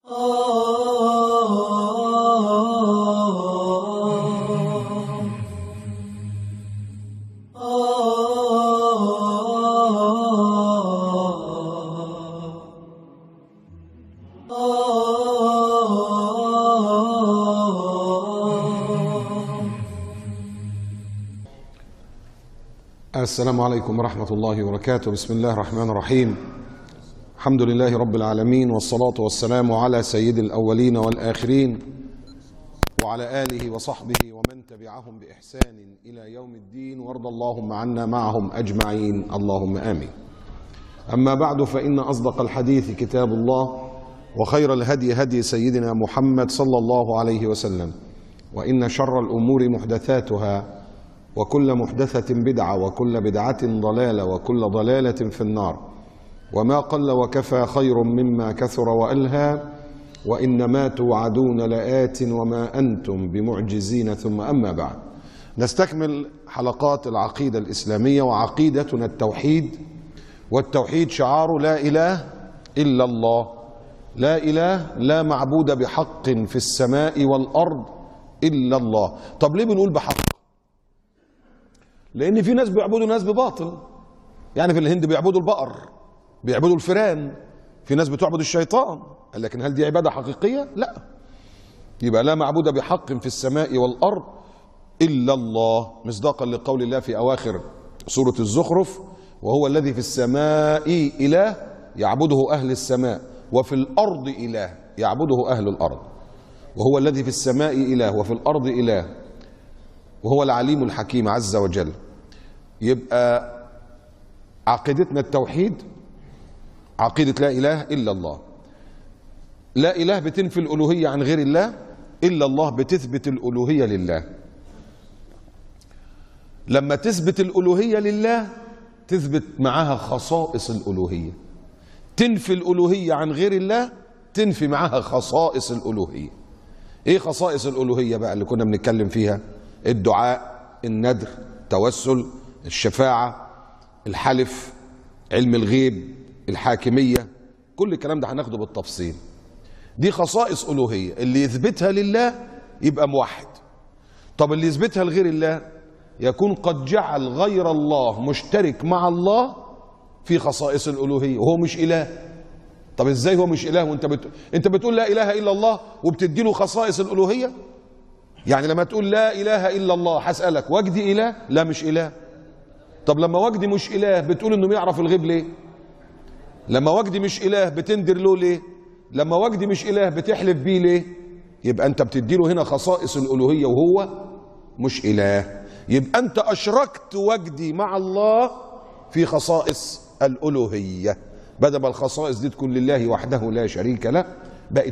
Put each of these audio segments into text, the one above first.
السلام عليكم ورحمة الله وبركاته. بسم الله الرحمن الرحيم. الحمد لله رب العالمين، والصلاة والسلام على سيد الأولين والآخرين وعلى آله وصحبه ومن تبعهم بإحسان إلى يوم الدين، وارض اللهم عنا معهم أجمعين، اللهم آمين. أما بعد، فإن أصدق الحديث كتاب الله، وخير الهدي هدي سيدنا محمد صلى الله عليه وسلم، وإن شر الأمور محدثاتها، وكل محدثة بدعة، وكل بدعة ضلالة، وكل ضلالة في النار. وما قل وكفى خير مما كثر وألهى، وإنما توعدون لآت وما أنتم بمعجزين. ثم أما بعد، نستكمل حلقات العقيدة الإسلامية، وعقيدتنا التوحيد، والتوحيد شعار لا إله إلا الله. لا إله، لا معبود بحق في السماء والأرض إلا الله. طب ليه بنقول بحق؟ لأن في ناس بيعبدوا ناس بباطل. يعني في الهند بيعبدوا البقر، بيعبدوا الفئران، في ناس بتعبد الشيطان. لكن هل دي عبادة حقيقية؟ لا. يبقى لا معبود بحق في السماء والأرض إلا الله، مصداقا لقول الله في أواخر سورة الزخرف: وهو الذي في السماء إله يعبده أهل السماء، وفي الأرض إله يعبده أهل الأرض. وهو الذي في السماء إله وفي الأرض إله، وهو العليم الحكيم عز وجل. يبقى عقيدتنا التوحيد، عقيدة لا إله إلا الله. لا إله بتنفي الألوهية عن غير الله، إلا الله بتثبت الألوهية لله. لما تثبت الألوهية لله تثبت معها خصائص الألوهية. تنفي الألوهية عن غير الله تنفي معها خصائص الألوهية. إيه خصائص الألوهية بقى اللي كنا بنتكلم فيها؟ الدعاء، الندر، التوسل، الشفاعة، الحلف، علم الغيب، الحاكمية. كل الكلام ده هناخده بالتفصيل. دي خصائص ألوهية. اللي يثبتها لله يبقى موحد. طب اللي يثبتها لغير الله يكون قد جعل غير الله مشترك مع الله في خصائص الألوهية، وهو مش إله. طب ازاي هو مش إله وانت انت بتقول لا إله إلا الله وبتديله خصائص الألوهية؟ يعني لما تقول لا إله إلا الله هسألك: وجدي إله؟ لا، مش إله. طب لما وجدي مش إله بتقول إنه يعرف الغيب ليه؟ لما وجدي مش إله بتندر له ليه؟ لما وجدي مش إله بتحلف بيه ليه؟ يبقى أنت بتديله هنا خصائص الألوهية وهو مش إله. يبقى أنت أشركت وجدي مع الله في خصائص الألوهية. بدل ما الخصائص دي تكون لله وحده لا شريك له، بقت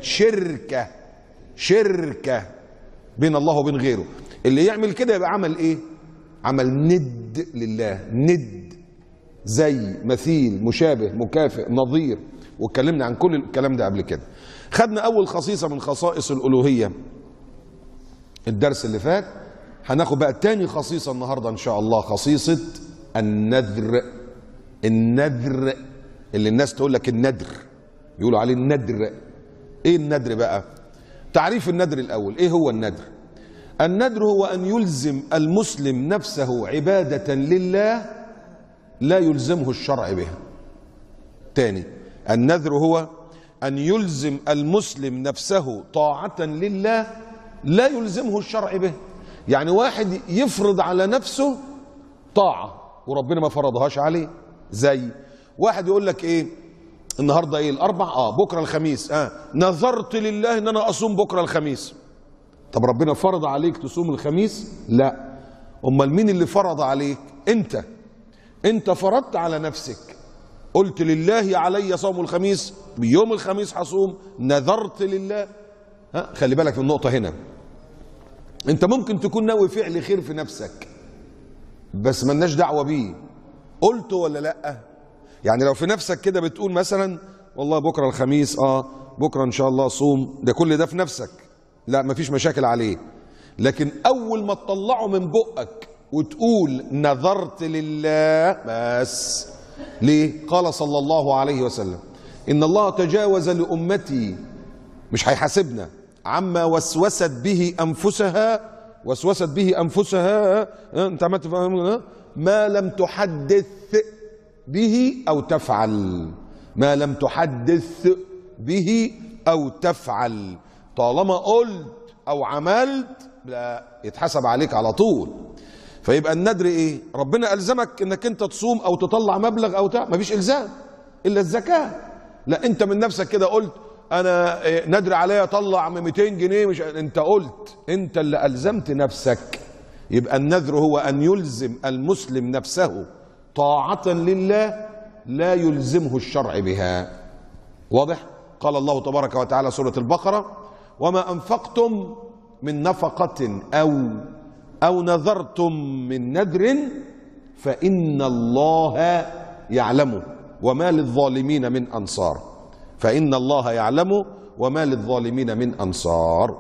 شركة بين الله وبين غيره. اللي يعمل كده يبقى عمل ايه؟ عمل ند لله. ند زي، مثيل، مشابه، مكافئ، نظير. واتكلمنا عن كل الكلام ده قبل كده. خدنا اول خصيصة من خصائص الألوهية الدرس اللي فات. هناخد بقى تاني خصيصة النهاردة ان شاء الله، خصيصة النذر. النذر اللي الناس تقول لك الندر، يقولوا عليه الندر. ايه الندر بقى؟ تعريف الندر الأول. إيه هو الندر؟ الندر هو أن يلزم المسلم نفسه عبادة لله لا يلزمه الشرع بها. تاني، النذر هو أن يلزم المسلم نفسه طاعة لله لا يلزمه الشرع به. يعني واحد يفرض على نفسه طاعة وربنا ما فرضهاش عليه. زي واحد يقول لك إيه النهارده؟ ايه الاربع؟ بكره الخميس. نذرت لله ان انا اصوم بكره الخميس. طب ربنا فرض عليك تصوم الخميس؟ لا. امال مين اللي فرض عليك؟ انت فرضت على نفسك. قلت لله علي صوم الخميس، بيوم الخميس هصوم، نذرت لله. خلي بالك من النقطه هنا. انت ممكن تكون ناوي فعل خير في نفسك بس ملناش دعوه بيه. قلت ولا لا؟ يعني لو في نفسك كده بتقول مثلا والله بكره الخميس، بكره ان شاء الله صوم، ده كل ده في نفسك، لا مفيش مشاكل عليه. لكن اول ما تطلعه من بقك وتقول نذرت لله بس. ليه؟ قال صلى الله عليه وسلم: ان الله تجاوز لامتي مش هيحاسبنا عما وسوست به أنفسها أنت عملت ما لم تحدث به أو تفعل. ما لم تحدث به أو تفعل، طالما قلت أو عملت لا يتحسب عليك على طول. فيبقى الندر إيه؟ ربنا ألزمك إنك أنت تصوم أو تطلع مبلغ أو مفيش إلزام إلا الزكاة. لا أنت من نفسك كده قلت أنا ندر عليا أطلع 200 جنيه، مش أنت قلت، أنت اللي ألزمت نفسك. يبقى النذر هو أن يلزم المسلم نفسه طاعة لله لا يلزمه الشرع بها. واضح؟ قال الله تبارك وتعالى سورة البقرة: وما أنفقتم من نفقة أو نذرتم من نذر فإن الله يعلمه وما للظالمين من أنصار. فإن الله يعلم وما للظالمين من أنصار.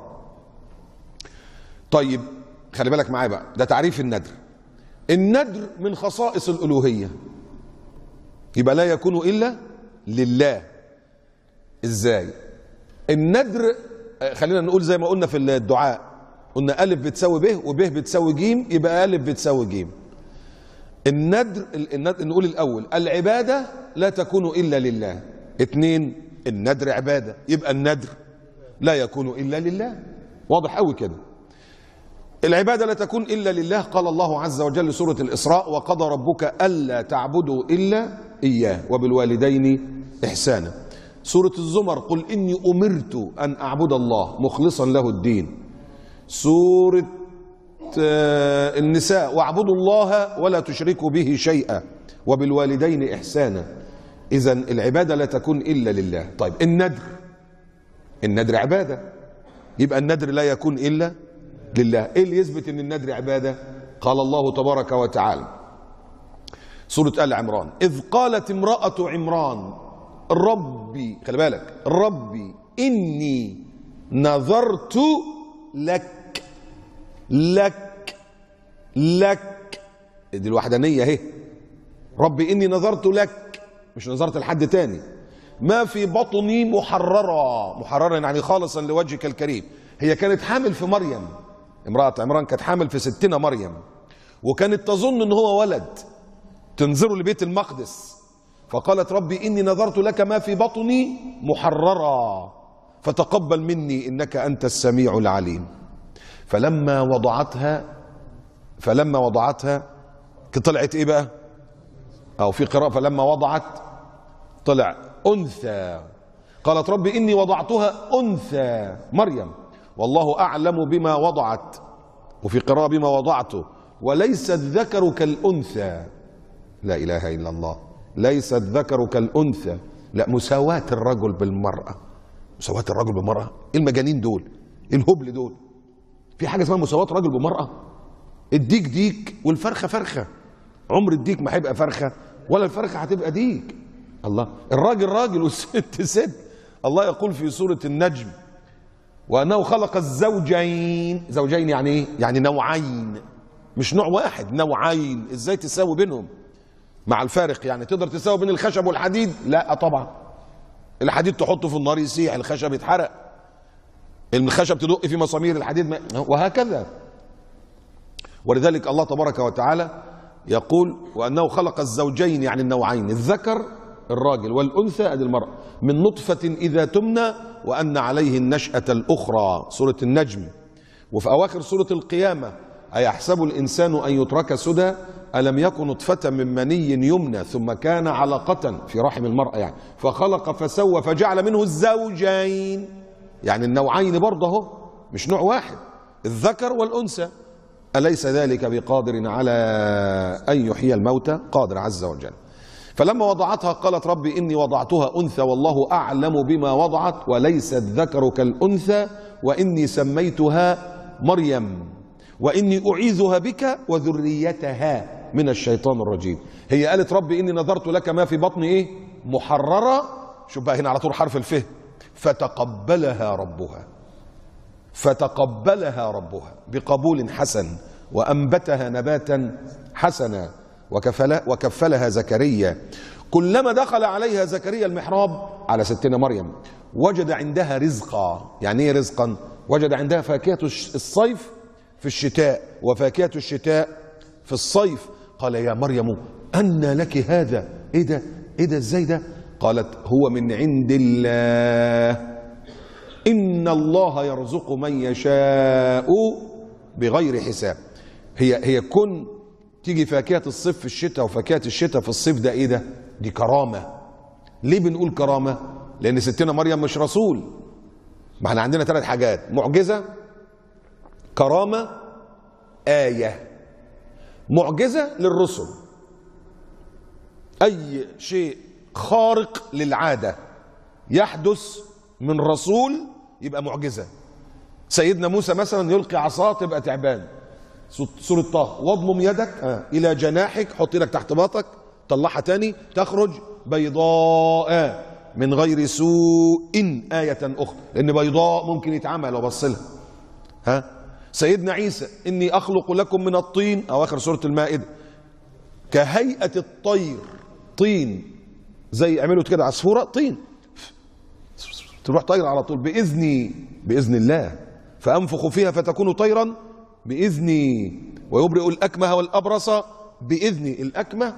طيب خلي بالك معايا بقى، ده تعريف الندر. الندر من خصائص الألوهية، يبقى لا يكون إلا لله. إزاي؟ الندر خلينا نقول زي ما قلنا في الدعاء، قلنا ألف بتساوي ب وب بتساوي ج، يبقى ألف بتساوي ج. الندر نقول الأول العبادة لا تكون إلا لله. 2 الندر عبادة، يبقى الندر لا يكون إلا لله. واضح قوي كده. العبادة لا تكون إلا لله. قال الله عز وجل سورة الإسراء: وقضى ربك ألا تعبدوا إلا إياه وبالوالدين إحسانا. سورة الزمر: قل إني أمرت أن أعبد الله مخلصا له الدين. سورة النساء: واعبدوا الله ولا تشركوا به شيئا وبالوالدين إحسانا. إذن العبادة لا تكون إلا لله. طيب الندر عبادة، يبقى الندر لا يكون إلا لله. إيه اللي يثبت أن الندر عبادة؟ قال الله تبارك وتعالى سورة آل عمران: إذ قالت امرأة عمران ربي، خلي بالك، ربي إني نذرت لك دي الوحدانية اهي. ربي إني نذرت لك، مش نذرت لحد تاني. ما في بطني محررا يعني خالصا لوجهك الكريم. هي كانت حامل في مريم، امرأة عمران كانت حامل في ستنا مريم، وكانت تظن ان هو ولد، تنظره لبيت المقدس، فقالت ربي إني نذرت لك ما في بطني محررا فتقبل مني إنك أنت السميع العليم. فلما وضعتها طلعت ايه بقى؟ او في قراءة فلما وضعت طلع أنثى. قالت ربي إني وضعتها أنثى مريم والله أعلم بما وضعت، وفي قراءة بما وضعته، وليس الذكر كالأنثى. لا إله إلا الله، ليس الذكر كالأنثى. لا، مساواة الرجل بالمرأة. مساواة الرجل بالمرأة؟ إيه المجانين دول؟ إيه الهبل دول؟ في حاجة اسمها مساواة رجل بمرأة؟ الديك ديك والفرخة فرخة. عمر الديك ما هيبقى فرخة ولا الفرخة هتبقى ديك. الله، الراجل راجل والست ست. الله يقول في سورة النجم: وأنه خلق الزوجين. زوجين يعني ايه؟ يعني نوعين، مش نوع واحد، نوعين. ازاي تساوي بينهم مع الفارق؟ يعني تقدر تساوي بين الخشب والحديد؟ لا طبعا. الحديد تحطه في النار يسيح، الخشب يتحرق، الخشب تدق في مسامير الحديد وهكذا. ولذلك الله تبارك وتعالى يقول: وأنه خلق الزوجين يعني النوعين، الذكر الراجل والأنثى ادي المرأة، من نطفة إذا تمنى وأن عليه النشأة الأخرى. سورة النجم. وفي أواخر سورة القيامة: أيحسب الإنسان أن يترك سدى ألم يكن نطفة من مني يمنى ثم كان علقة في رحم المرأة يعني فخلق فسوى فجعل منه الزوجين، يعني النوعين برضه اهو، مش نوع واحد، الذكر والأنثى. أليس ذلك بقادر على أن يحيي الموتى؟ قادر عز وجل. فلما وضعتها قالت ربي إني وضعتها أنثى والله أعلم بما وضعت وليس الذكر كالأنثى وإني سميتها مريم وإني أعيذها بك وذريتها من الشيطان الرجيم. هي قالت ربي إني نذرت لك ما في بطني إيه؟ محررة. شوف بقى هنا على طول حرف الفه. فتقبلها ربها بقبول حسن وأنبتها نباتا حسنا وكفلها زكريا كلما دخل عليها زكريا المحراب على ستنا مريم وجد عندها رزقا. يعني ايه رزقا؟ وجد عندها فاكهة الصيف في الشتاء وفاكهة الشتاء في الصيف. قال يا مريم أنى لك هذا؟ ايه ده؟ ايه ده؟ ازاي ده؟ قالت هو من عند الله إن الله يرزق من يشاء بغير حساب. هي كن تيجي فاكهة الصيف في الشتاء وفاكهة الشتاء في الصيف، ده ايه ده؟ دي كرامة. ليه بنقول كرامة؟ لأن ستنا مريم مش رسول. ما احنا عندنا 3 حاجات: معجزة، كرامة، آية. معجزة للرسل، أي شيء خارق للعادة يحدث من رسول يبقى معجزة. سيدنا موسى مثلا يلقي عصاه تبقى تعبان، سورة طه، واضمم يدك إلى جناحك، حط ايدك تحت باطك، طلعها تاني تخرج بيضاء من غير سوء آية أخرى، لأن بيضاء ممكن يتعمل لو بص لها. سيدنا عيسى إني أخلق لكم من الطين، أواخر سورة المائدة، كهيئة الطير، طين زي عملوا كده عصفورة طين تروح طير على طول بإذني، بإذن الله، فأنفخ فيها فتكون طيرا بإذني، ويبرئ الأكمه والأبرص بإذني. الأكمه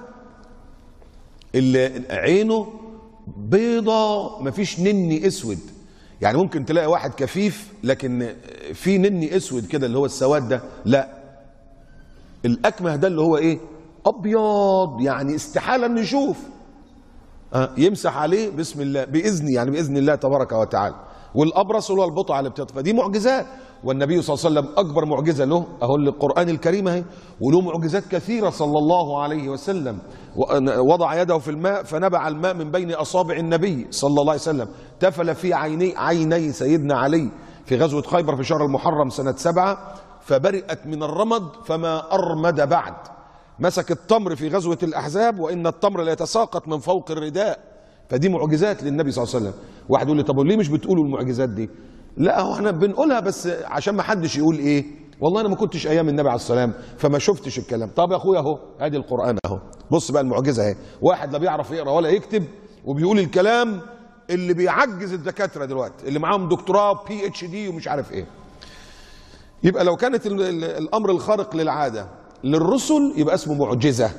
اللي عينه بيضة مفيش نني اسود، يعني ممكن تلاقي واحد كفيف لكن في نني اسود كده اللي هو السواد ده، لا، الأكمه ده اللي هو ايه؟ أبيض، يعني استحالة نشوف. يمسح عليه بسم الله بإذني، يعني بإذن الله تبارك وتعالى. والأبرص هو البطعة اللي بتطفى، دي معجزات. والنبي صلى الله عليه وسلم أكبر معجزة له أهو القرآن الكريم اهي، وله معجزات كثيرة صلى الله عليه وسلم. وضع يده في الماء فنبع الماء من بين أصابع النبي صلى الله عليه وسلم، تفل في عيني سيدنا علي في غزوة خيبر في شهر المحرم سنة 7، فبرئت من الرمد فما أرمد بعد. مسك التمر في غزوة الأحزاب وإن التمر لا يتساقط من فوق الرداء، فدي معجزات للنبي صلى الله عليه وسلم. واحد يقول لي طب ليه مش بتقولوا المعجزات دي؟ لا، هو احنا بنقولها بس عشان ما حدش يقول ايه والله انا ما كنتش ايام النبي عليه السلام فما شفتش الكلام. طب يا اخويا اهو ادي القرآن اهو، بص بقى المعجزة اهي، واحد لا بيعرف يقرا ولا يكتب وبيقول الكلام اللي بيعجز الدكاترة دلوقتي اللي معاهم دكتوراه PhD ومش عارف ايه. يبقى لو كانت الامر الخارق للعادة للرسل يبقى اسمه معجزة،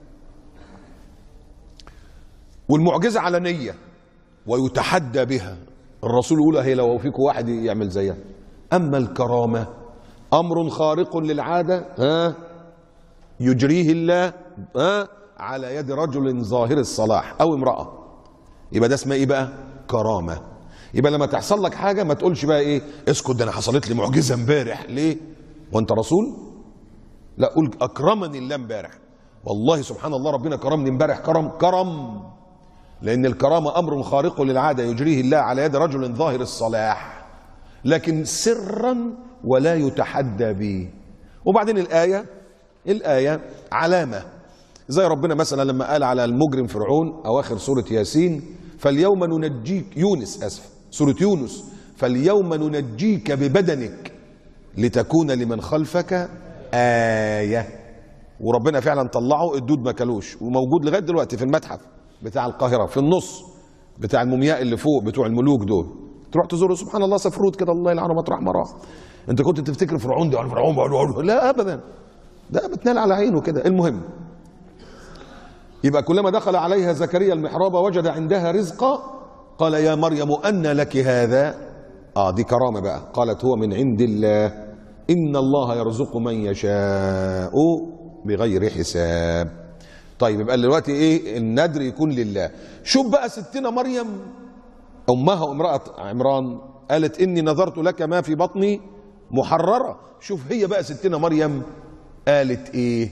والمعجزة علنية ويتحدى بها. الرسول يقول هي لو فيكم واحد يعمل زيها. أما الكرامة أمر خارق للعادة يجريه الله على يد رجل ظاهر الصلاح أو امرأة، يبقى ده اسمه إيه بقى؟ كرامة. يبقى لما تحصل لك حاجة ما تقولش بقى إيه اسكت ده أنا حصلت لي معجزة امبارح. ليه؟ وأنت رسول؟ لا، قول أكرمني الله امبارح، والله سبحان الله ربنا كرمني امبارح كرم، لأن الكرامة أمر خارق للعادة يجريه الله على يد رجل ظاهر الصلاح، لكن سرا ولا يتحدى به. وبعدين الآية علامة، زي ربنا مثلا لما قال على المجرم فرعون أواخر سورة ياسين فاليوم ننجيك، سورة يونس، فاليوم ننجيك ببدنك لتكون لمن خلفك آية. وربنا فعلا طلعه الدود ما كلوش، وموجود لغاية دلوقتي في المتحف بتاع القاهرة في النص بتاع المومياء اللي فوق بتوع الملوك دول، تروح تزوره سبحان الله سفروت كده الله يلعنه مطرح ما راح. انت كنت تفتكر فرعون ده فرعون، لا ابدا، ده بتنال على عينه كده. المهم يبقى كلما دخل عليها زكريا المحراب وجد عندها رزقا قال يا مريم أنى لك هذا؟ دي كرامة بقى. قالت هو من عند الله إن الله يرزق من يشاء بغير حساب. طيب يبقى دلوقتي ايه؟ الندر يكون لله. شوف بقى ستنا مريم امها امرأة عمران قالت اني نذرت لك ما في بطني محررة. شوف هي بقى ستنا مريم قالت ايه؟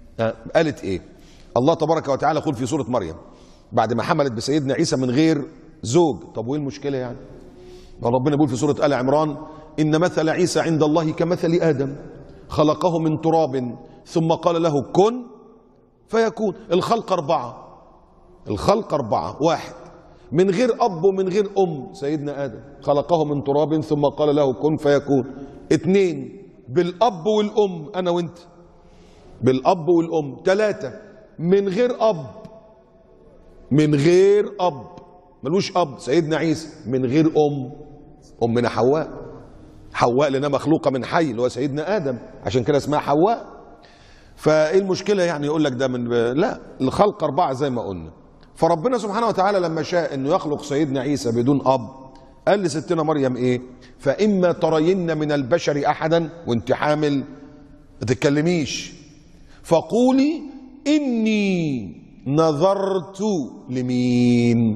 الله تبارك وتعالى يقول في سورة مريم بعد ما حملت بسيدنا عيسى من غير زوج. طب وايه المشكلة يعني؟ ربنا بيقول في سورة آل عمران إن مثل عيسى عند الله كمثل آدم خلقه من تراب ثم قال له كن فيكون. الخلق أربعة، واحد من غير أب ومن غير أم سيدنا آدم خلقه من تراب ثم قال له كن فيكون. 2 بالأب والأم أنا وأنت بالأب والأم. 3 من غير أب من غير اب، ملوش اب. سيدنا عيسى من غير امنا حواء. حواء لانها مخلوقه من حي اللي هو سيدنا ادم، عشان كده اسمها حواء. فايه المشكله يعني يقول لك ده من لا، الخلق اربعه زي ما قلنا. فربنا سبحانه وتعالى لما شاء انه يخلق سيدنا عيسى بدون اب، قال لستنا مريم ايه؟ فاما ترين من البشر احدا، وانت حامل ما تتكلميش، فقولي اني نظرت لمين؟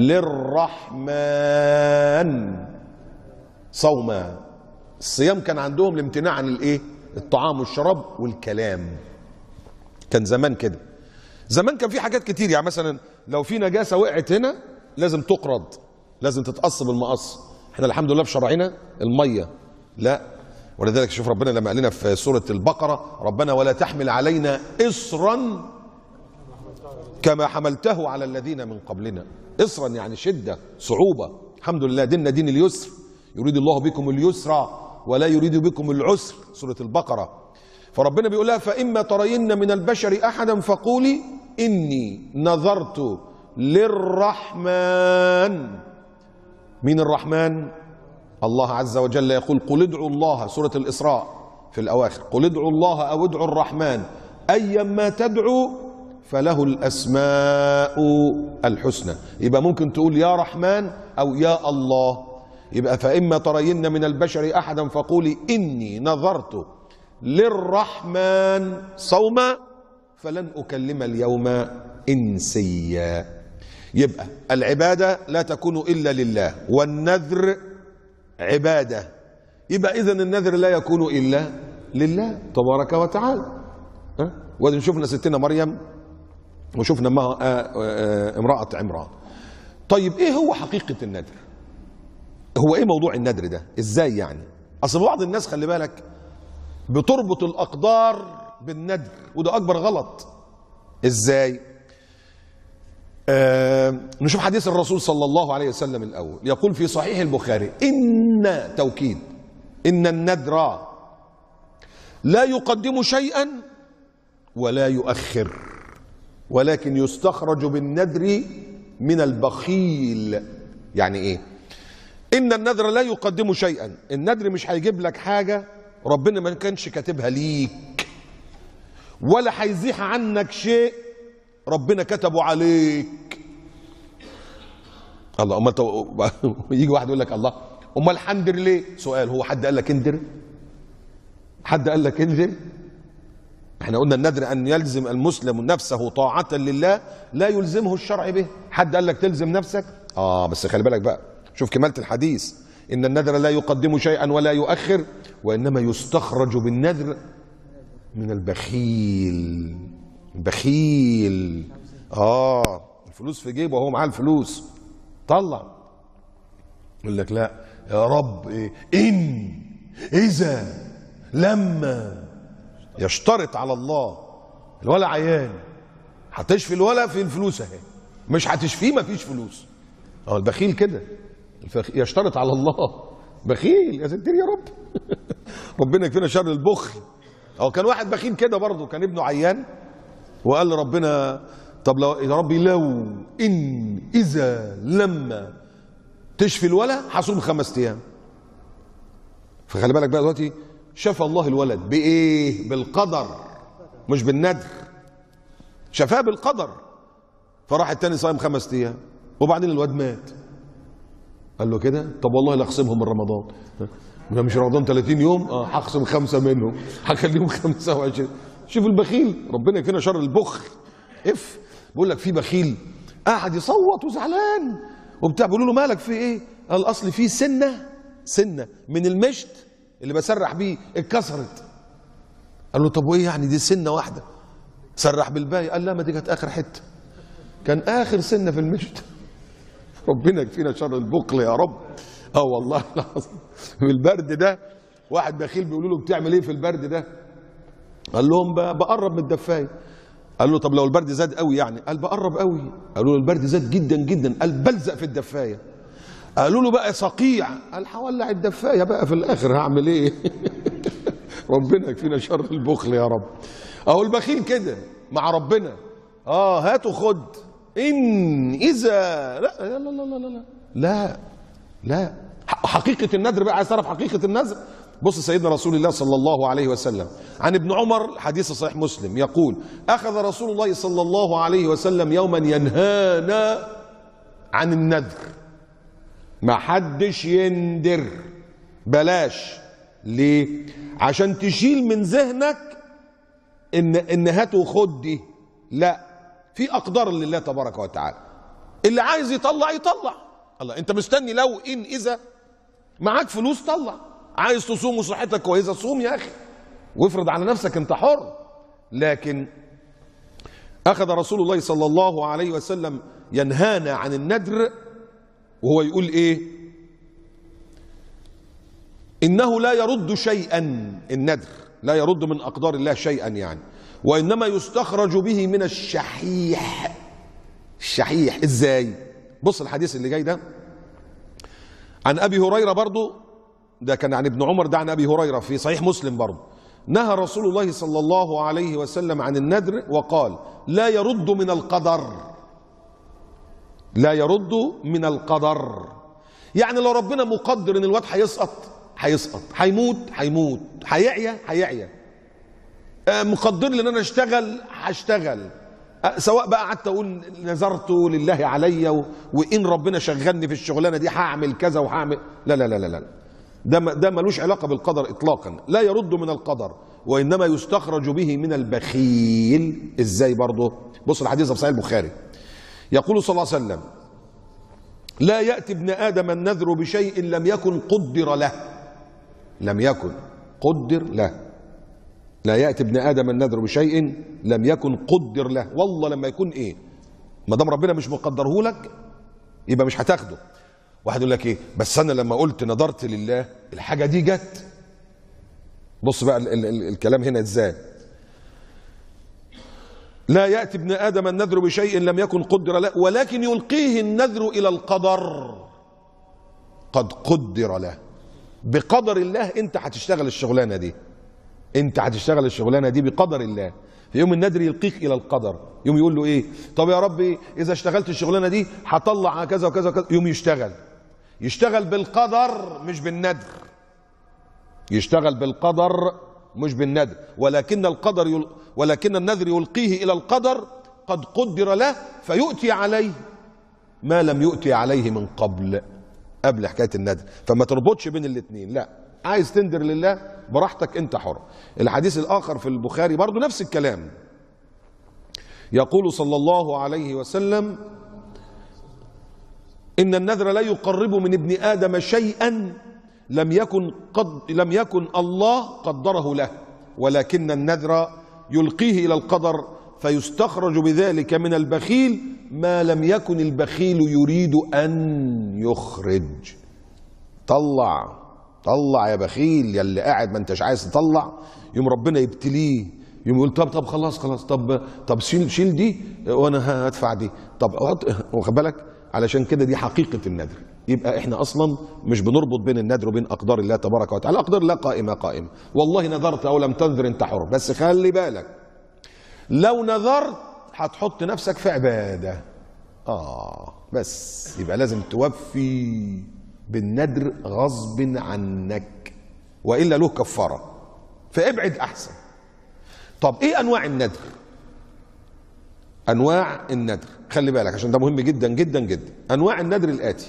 للرحمن صوما. الصيام كان عندهم الامتناع عن الايه؟ الطعام والشراب والكلام. كان زمان كده. زمان كان في حاجات كتير، يعني مثلا لو في نجاسه وقعت هنا لازم تقرض، لازم تتقص بالمقص. احنا الحمد لله في شرعنا الميه لا. ولذلك شوف ربنا لما قال لنا في سوره البقره: ربنا ولا تحمل علينا اصرا كما حملته على الذين من قبلنا. اصرا يعني شده، صعوبه. الحمد لله ديننا دين اليسر، يريد الله بكم اليسر ولا يريد بكم العسر، سوره البقره. فربنا بيقول لها: فإما ترين من البشر أحدا فقولي إني نظرت للرحمن. مين الرحمن؟ الله عز وجل يقول: قل ادعوا الله، سورة الإسراء في الأواخر: قل ادعوا الله أو ادعوا الرحمن أيما تدعوا فله الأسماء الحسنى. يبقى ممكن تقول يا رحمن أو يا الله. يبقى فإما ترين من البشر أحدا فقولي إني نظرت للرحمن صوما فلن أكلم اليوم إنسيا. يبقى العبادة لا تكون إلا لله، والنذر عبادة. يبقى إذن النذر لا يكون إلا لله تبارك وتعالى. وإذن شفنا ستنا مريم وشفنا معها امرأة عمران. طيب إيه هو حقيقة النذر؟ هو إيه موضوع النذر ده؟ إزاي يعني؟ أصل بعض الناس خلي بالك بتربط الأقدار بالنذر، وده أكبر غلط. إزاي؟ نشوف حديث الرسول صلى الله عليه وسلم الأول، يقول في صحيح البخاري: إن توكيد إن النذر لا يقدم شيئا ولا يؤخر، ولكن يستخرج بالنذر من البخيل. يعني إيه؟ إن النذر لا يقدم شيئا، النذر مش هيجيب لك حاجة ربنا ما كانش كاتبها ليك، ولا هيزيح عنك شيء ربنا كتبه عليك. الله، امال يجي واحد يقول لك: الله امال هندر ليه؟ سؤال: هو حد قال لك اندر؟ حد قال لك انذر؟ احنا قلنا النذر ان يلزم المسلم نفسه طاعة لله لا يلزمه الشرع به. حد قال لك تلزم نفسك؟ بس خلي بالك بقى، شوف كمالة الحديث: إن النذر لا يقدم شيئا ولا يؤخر، وإنما يستخرج بالنذر من البخيل. البخيل الفلوس في جيبه وهو معاه الفلوس، طلع يقول لك: لا يا رب إن إذا لما. يشترط على الله. الولا عيان، هتشفي الولا في الفلوس اهي، مش هتشفيه مفيش فلوس. البخيل كده يشترط على الله. بخيل يا ستير يا رب. ربنا يكفينا شر البخل. كان واحد بخيل كده برضه، كان ابنه عيان وقال لربنا: طب لو يا ربي لو ان اذا لما تشفي الولد هصوم 5 ايام. فخلي بالك بقى دلوقتي، شفى الله الولد بايه؟ بالقدر مش بالندر. شفاه بالقدر. فراح التاني صايم 5 ايام، وبعدين الواد مات. قال له كده: طب والله لا اخصمهم من رمضان. مش رمضان 30 يوم؟ هخصم 5 منهم، هخليهم 25. شوف البخيل، ربنا يكفينا شر البخل. بيقول لك في بخيل قاعد يصوت وزعلان وبتاع، بيقولوا له: مالك في ايه؟ قال: الاصل في سنه من المشط اللي بسرح بيه اتكسرت. قال له: طب وايه يعني؟ دي سنه واحده، سرح بالباقي. قال: لا، ما دي كانت اخر حته، كان اخر سنه في المشط. ربنا يكفينا شر البخل يا رب. والله العظيم. في البرد ده واحد بخيل بيقولوا له: بتعمل ايه في البرد ده؟ قال لهم: بقرب من الدفايه. قال له: طب لو البرد زاد قوي يعني؟ قال: بقرب قوي. قالوا له: البرد زاد جدا جدا. قال: بلزق في الدفايه. قالوا له: بقى صقيع. قال: هولع الدفايه بقى في الاخر، هعمل ايه؟ ربنا يكفينا شر البخل يا رب. البخيل كده مع ربنا. هات وخد. إن إذا لا لا لا لا لا لا لا. حقيقة النذر بقى، عايز تعرف حقيقة النذر؟ بص سيدنا رسول الله صلى الله عليه وسلم عن ابن عمر، حديث صحيح مسلم، يقول: أخذ رسول الله صلى الله عليه وسلم يوما ينهانا عن النذر. ما حدش يندر، بلاش. ليه؟ عشان تشيل من ذهنك ان هات وخد دي، لا، في اقدار لله تبارك وتعالى. اللي عايز يطلع يطلع. الله، انت مستني لو ان اذا معاك فلوس طلع. عايز تصوم وصحتك كويسه صوم يا اخي، وافرض على نفسك، انت حر. لكن اخذ رسول الله صلى الله عليه وسلم ينهانا عن النذر، وهو يقول ايه؟ انه لا يرد شيئا، النذر لا يرد من اقدار الله شيئا يعني، وانما يستخرج به من الشحيح. الشحيح ازاي؟ بص الحديث اللي جاي ده عن ابي هريره برضو، ده كان عن ابن عمر، ده عن ابي هريره في صحيح مسلم برضو. نهى رسول الله صلى الله عليه وسلم عن النذر وقال: لا يرد من القدر. لا يرد من القدر، يعني لو ربنا مقدر ان الواد هيسقط هيسقط، هيموت هيموت، هيعيا هيعيا، مقدر لي ان انا اشتغل هشتغل، سواء بقى قعدت اقول نذرت لله عليا وان ربنا شغلني في الشغلانه دي هعمل كذا وهعمل، لا لا لا لا لا، ده ملوش علاقه بالقدر اطلاقا. لا يرد من القدر، وانما يستخرج به من البخيل. ازاي برضه؟ بص الحديث في صحيح البخاري، يقول صلى الله عليه وسلم: لا يأتي ابن آدم النذر بشيء لم يكن قدر له. لم يكن قدر له. لا يأتي ابن آدم النذر بشيء لم يكن قدر له. والله لما يكون ايه؟ ما دام ربنا مش مقدره لك يبقى مش هتاخده. واحد يقول لك ايه؟ بس انا لما قلت نذرت لله الحاجه دي جت. بص بقى الكلام هنا ازاي. لا يأتي ابن آدم النذر بشيء لم يكن قدر له، ولكن يلقيه النذر إلى القدر. قد قدر له، بقدر الله انت هتشتغل الشغلانه دي، انت هتشتغل الشغلانه دي بقدر الله. في يوم النذر يلقيك الى القدر، يوم يقول له ايه؟ طب يا ربي اذا اشتغلت الشغلانه دي هطلع كذا وكذا وكذا. يوم يشتغل بالقدر مش بالندر. يشتغل بالقدر مش بالندر، ولكن النذر يلقيه الى القدر. قد قدر له فيؤتي عليه ما لم يؤتي عليه من قبل حكايه الندر. فما تربطش بين الاثنين، لا، عايز تندر لله براحتك انت حر. الحديث الاخر في البخاري برضو نفس الكلام، يقول صلى الله عليه وسلم: ان النذر لا يقرب من ابن ادم شيئا لم يكن الله قدره له، ولكن النذر يلقيه الى القدر فيستخرج بذلك من البخيل ما لم يكن البخيل يريد ان يخرج. طلع يا بخيل، يا اللي قاعد ما انتش عايز تطلع، يوم ربنا يبتليه، يوم يقول طب خلاص، طب شيل دي وانا هدفع دي، طب واخد بالك؟ علشان كده دي حقيقة النذر. يبقى احنا اصلا مش بنربط بين النذر وبين اقدار الله تبارك وتعالى. اقدار الله قائمة. والله نذرت او لم تنذر انت حر، بس خلي بالك لو نذرت هتحط نفسك في عبادة، بس يبقى لازم توفي بالنذر غصب عنك، والا له كفارة، فابعد احسن. طب ايه انواع النذر؟ انواع النذر خلي بالك عشان ده مهم جدا جدا جدا. انواع النذر الاتي: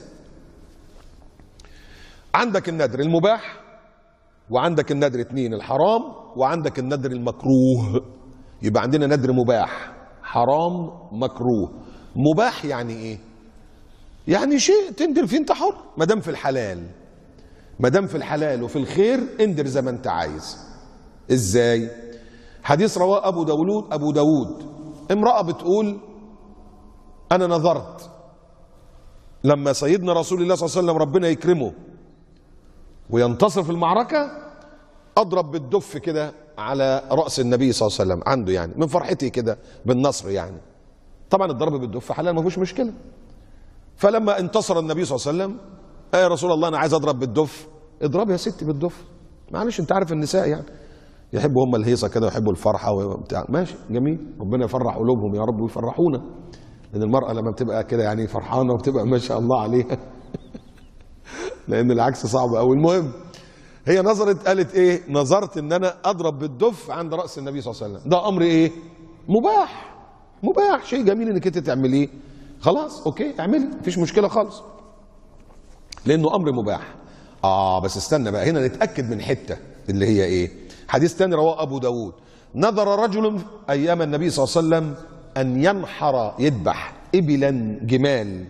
عندك النذر المباح، وعندك النذر 2 الحرام، وعندك النذر المكروه. يبقى عندنا نذر مباح، حرام، مكروه. مباح يعني ايه؟ يعني شيء تندر فيه انت حر، ما دام في الحلال وفي الخير اندر زي ما انت عايز. ازاي؟ حديث رواه ابو داود، امرأة بتقول: انا نذرت لما سيدنا رسول الله صلى الله عليه وسلم ربنا يكرمه وينتصر في المعركة اضرب بالدف كده على رأس النبي صلى الله عليه وسلم عنده، يعني من فرحتي كده بالنصر يعني. طبعا الضرب بالدف حلال ما فيهوش مشكلة. فلما انتصر النبي صلى الله عليه وسلم: يا رسول الله انا عايز اضرب بالدف. اضرب يا ستي بالدف، معلش انت عارف النساء يعني يحبوا هم الهيصه كده ويحبوا الفرحه وبتاع، ماشي جميل، ربنا يفرح قلوبهم يا رب ويفرحونا. لان المراه لما بتبقى كده يعني فرحانه وبتبقى ما شاء الله عليها لان العكس صعب قوي. المهم هي نظرت قالت ايه؟ نظرت ان انا اضرب بالدف عند راس النبي صلى الله عليه وسلم. ده امر ايه؟ مباح. مباح، شيء جميل انك انت تعمليه. خلاص اوكي اعملي، مفيش مشكله خالص، لانه امر مباح. بس استنى بقى، هنا نتاكد من حته اللي هي ايه؟ حديث تاني رواه ابو داود: نظر رجل ايام النبي صلى الله عليه وسلم ان ينحر، يذبح ابلا جمال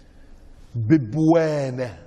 ببوانه.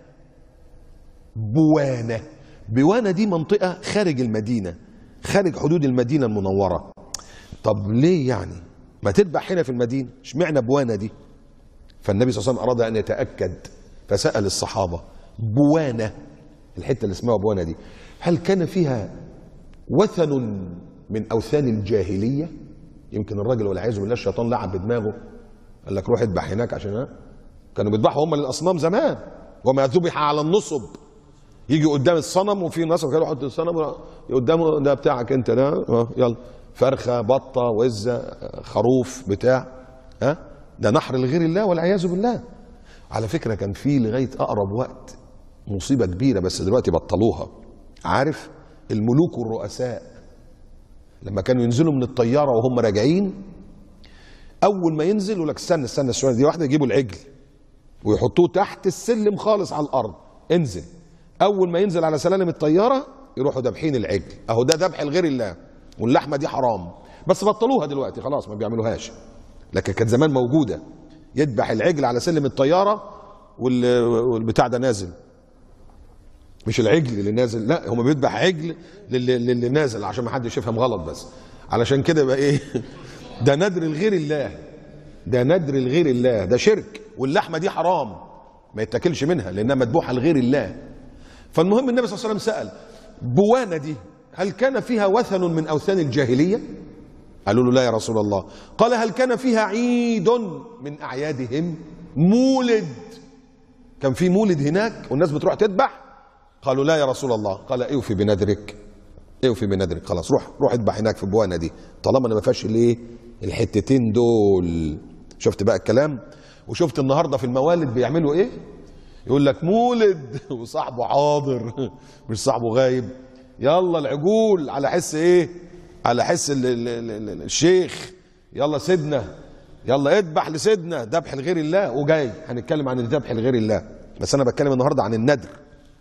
بوانه دي منطقه خارج المدينه، خارج حدود المدينه المنوره. طب ليه يعني ما تذبح هنا في المدينه؟ اشمعنى بوانه دي؟ فالنبي صلى الله عليه وسلم اراد ان يتاكد، فسال الصحابه: بوانه، الحته اللي اسمها بوانه دي، هل كان فيها وثن من اوثان الجاهليه؟ يمكن الراجل والعياذ بالله الشيطان لعب بدماغه، قال لك روح اذبح هناك، عشان كانوا بيذبحوا هم للاصنام زمان. وما ذبح على النصب، يجي قدام الصنم، وفي ناس كانوا يحط الصنم قدامه، ده بتاعك انت ده، يلا فرخه، بطه، وزه، خروف، بتاع، ده نحر لغير الله والعياذ بالله. على فكره كان في لغايه اقرب وقت مصيبه كبيره، بس دلوقتي بطلوها. عارف الملوك والرؤساء لما كانوا ينزلوا من الطياره وهم راجعين، اول ما ينزل يقول لك استنى السؤال دي واحده، يجيبوا العجل ويحطوه تحت السلم خالص على الارض، انزل. اول ما ينزل على سلالم الطياره يروحوا ذابحين العجل. اهو ده ذبح لغير الله، واللحمه دي حرام، بس بطلوها دلوقتي خلاص ما بيعملوهاش، لكن كانت زمان موجوده. يذبح العجل على سلم الطياره والبتاع ده نازل، مش العجل اللي نازل، لا هم بيذبح عجل للي نازل، عشان ما حدش يفهم غلط. بس علشان كده يبقى ايه؟ ده ندر لغير الله، ده ندر لغير الله، ده شرك، واللحمه دي حرام ما يتاكلش منها لانها مذبوحه لغير الله. فالمهم النبي صلى الله عليه وسلم سال: بوانه دي هل كان فيها وثن من اوثان الجاهليه؟ قالوا له: لا يا رسول الله. قال: هل كان فيها عيد من اعيادهم؟ مولد، كان في مولد هناك والناس بتروح تذبح؟ قالوا: لا يا رسول الله. قال: اوفي بنذرك، اوفي بنذرك، خلاص روح اذبح هناك في بوانه دي، طالما انا ما فيهاش الايه؟ الحتتين دول. شفت بقى الكلام؟ وشفت النهارده في الموالد بيعملوا ايه؟ يقول لك مولد وصاحبه حاضر مش صاحبه غايب. يلا العجول على حس ايه؟ على حس الشيخ، يلا سيدنا، يلا اذبح لسيدنا، ذبح لغير الله. وجاي هنتكلم عن الذبح لغير الله، بس انا بتكلم النهارده عن الندر.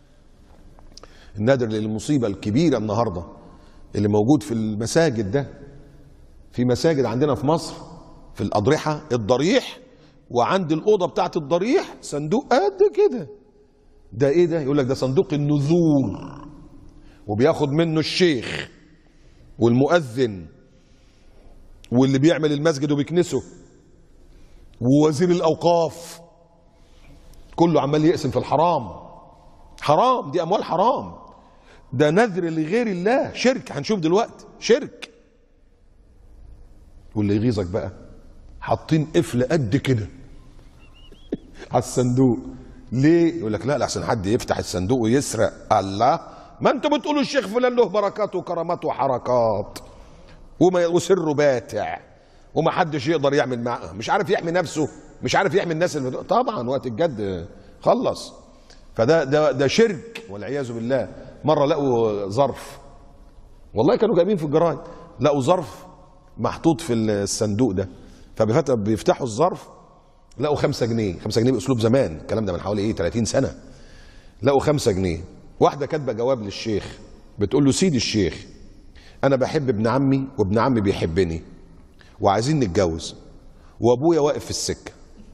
الندر للمصيبه الكبيره النهارده اللي موجود في المساجد ده. في مساجد عندنا في مصر في الاضرحه، الضريح، وعند الاوضه بتاعت الضريح صندوق قد كده. ده ايه ده؟ يقول لك ده صندوق النذور، وبياخد منه الشيخ والمؤذن واللي بيعمل المسجد وبيكنسه ووزير الاوقاف، كله عمال يقسم في الحرام. حرام، دي اموال حرام، ده نذر لغير الله، شرك. هنشوف دلوقتي شرك. واللي يغيظك بقى حاطين قفل قد كده على الصندوق. ليه؟ يقول لك لا لحسن حد يفتح الصندوق ويسرق. الله، ما انتوا بتقولوا الشيخ فلان له بركات وكرامات وحركات وسره باتع وما حدش يقدر يعمل معاه، مش عارف يحمي نفسه، مش عارف يحمي الناس اللي طبعا وقت الجد خلص. ده شرك والعياذ بالله. مره لقوا ظرف، والله كانوا جايبين في الجرايد، لقوا ظرف محطوط في الصندوق ده، فبيفتحوا الظرف لقوا 5 جنيه. 5 جنيه باسلوب زمان، الكلام ده من حوالي 30 سنه. لقوا 5 جنيه. واحده كاتبه جواب للشيخ بتقول له: سيدي الشيخ، انا بحب ابن عمي وابن عمي بيحبني وعايزين نتجوز، وابويا واقف في السكه،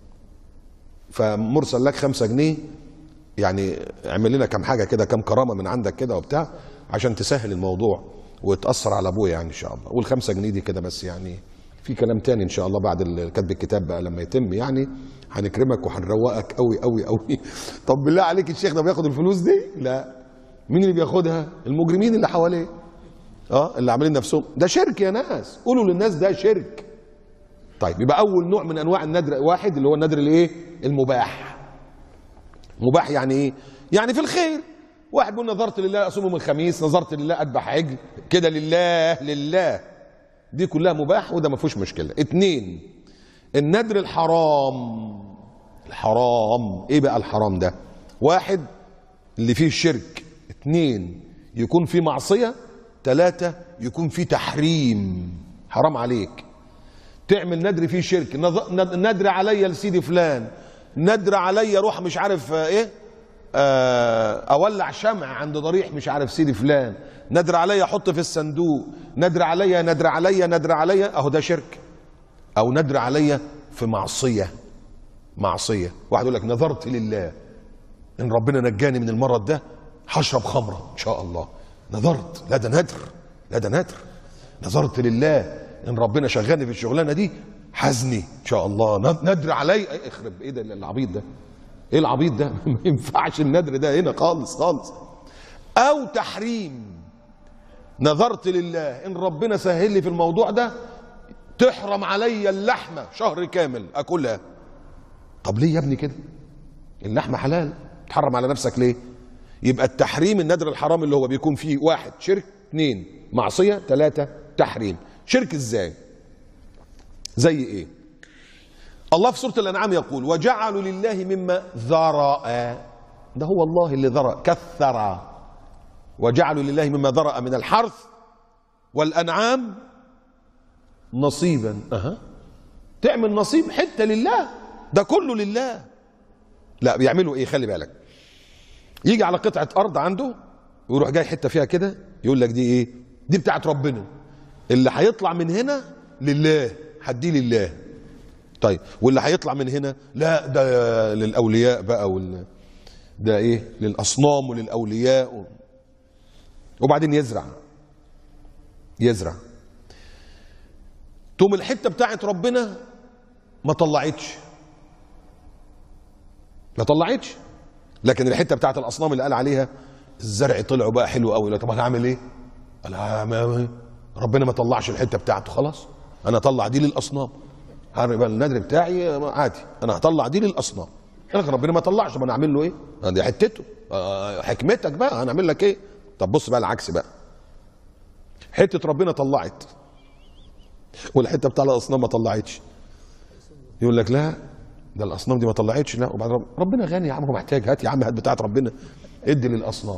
فمرسل لك 5 جنيه، يعني اعمل لنا كام حاجه كده، كام كرامه من عندك كده وبتاع، عشان تسهل الموضوع وتاثر على ابويا يعني ان شاء الله. وال5 جنيه دي كده بس، يعني في كلام تاني ان شاء الله بعد كتب الكتاب بقى لما يتم، يعني هنكرمك وهنروقك قوي قوي قوي. طب بالله عليك الشيخ ده بياخد الفلوس دي؟ لا. مين اللي بياخدها؟ المجرمين اللي حواليه، اللي عاملين نفسهم. ده شرك يا ناس، قولوا للناس ده شرك. طيب يبقى اول نوع من انواع الندر واحد، اللي هو الندر الايه؟ المباح. مباح يعني ايه؟ يعني في الخير. واحد بيقول نظرت لله اصوم من الخميس، نظرت لله اذبح عجل كده لله، دي كلها مباح وده ما فيهوش مشكله. 2، الندر الحرام. الحرام ايه بقى الحرام ده؟ واحد اللي فيه الشرك، اتنين يكون فيه معصية، تلاتة يكون فيه تحريم. حرام عليك تعمل ندر فيه شرك. ندر عليا لسيدي فلان، ندر عليا روح مش عارف ايه، اولع شمع عند ضريح مش عارف سيدي فلان، ندر عليا احط في الصندوق، ندر عليا ندر عليا ندر عليا، اهو ده شرك. او ندر عليا في معصية. معصية، واحد يقول لك نذرت لله ان ربنا نجاني من المرض ده هشرب خمرة ان شاء الله. نذرت، لا ده ندر، لا ده ندر. نذرت لله ان ربنا شغلني في الشغلانة دي حزني ان شاء الله. ندر علي، اخرب ايه ده العبيط ده؟ ايه العبيط ده؟ ما ينفعش الندر ده هنا خالص خالص. او تحريم، نذرت لله ان ربنا سهل لي في الموضوع ده تحرم عليا اللحمة شهر كامل اكلها. طب ليه يا ابني كده؟ اللحمة حلال، تحرم على نفسك ليه؟ يبقى التحريم الندر الحرام اللي هو بيكون فيه واحد شرك، اثنين معصية، ثلاثة تحريم. شرك ازاي؟ زي ايه؟ الله في سورة الأنعام يقول وجعلوا لله مما ذرأ. ده هو الله اللي ذرأ، كثر. وجعلوا لله مما ذرأ من الحرث والأنعام نصيبا. تعمل نصيب حتة لله، ده كله لله. لا بيعملوا ايه؟ خلي بالك، يجي على قطعة أرض عنده ويروح جاي حتة فيها كده يقول لك دي ايه؟ دي بتاعت ربنا، اللي هيطلع من هنا لله، هديه لله. طيب واللي هيطلع من هنا لا ده للأولياء بقى، ده ايه؟ للأصنام وللأولياء. وبعدين يزرع تقوم الحتة بتاعت ربنا ما طلعتش، لكن الحتة بتاعت الأصنام اللي قال عليها الزرع طلعوا بقى حلو قوي. طب انا هعمل ايه؟ ربنا ما طلعش الحتة بتاعته، خلاص انا اطلع دي للأصنام. هربى النذر بتاعي عادي، انا هطلع دي للأصنام. لكن ربنا ما طلعش، طب انا اعمل له ايه؟ دي حتته، حكمتك بقى، هنعمل لك ايه؟ طب بص بقى العكس بقى، حتة ربنا طلعت والحتة بتاع الأصنام ما طلعتش. يقول لك لا ده الأصنام دي ما طلعتش، لا وبعد ربنا غني يا عم، هو محتاج، هات يا عم، هات بتاعت ربنا ادي للأصنام.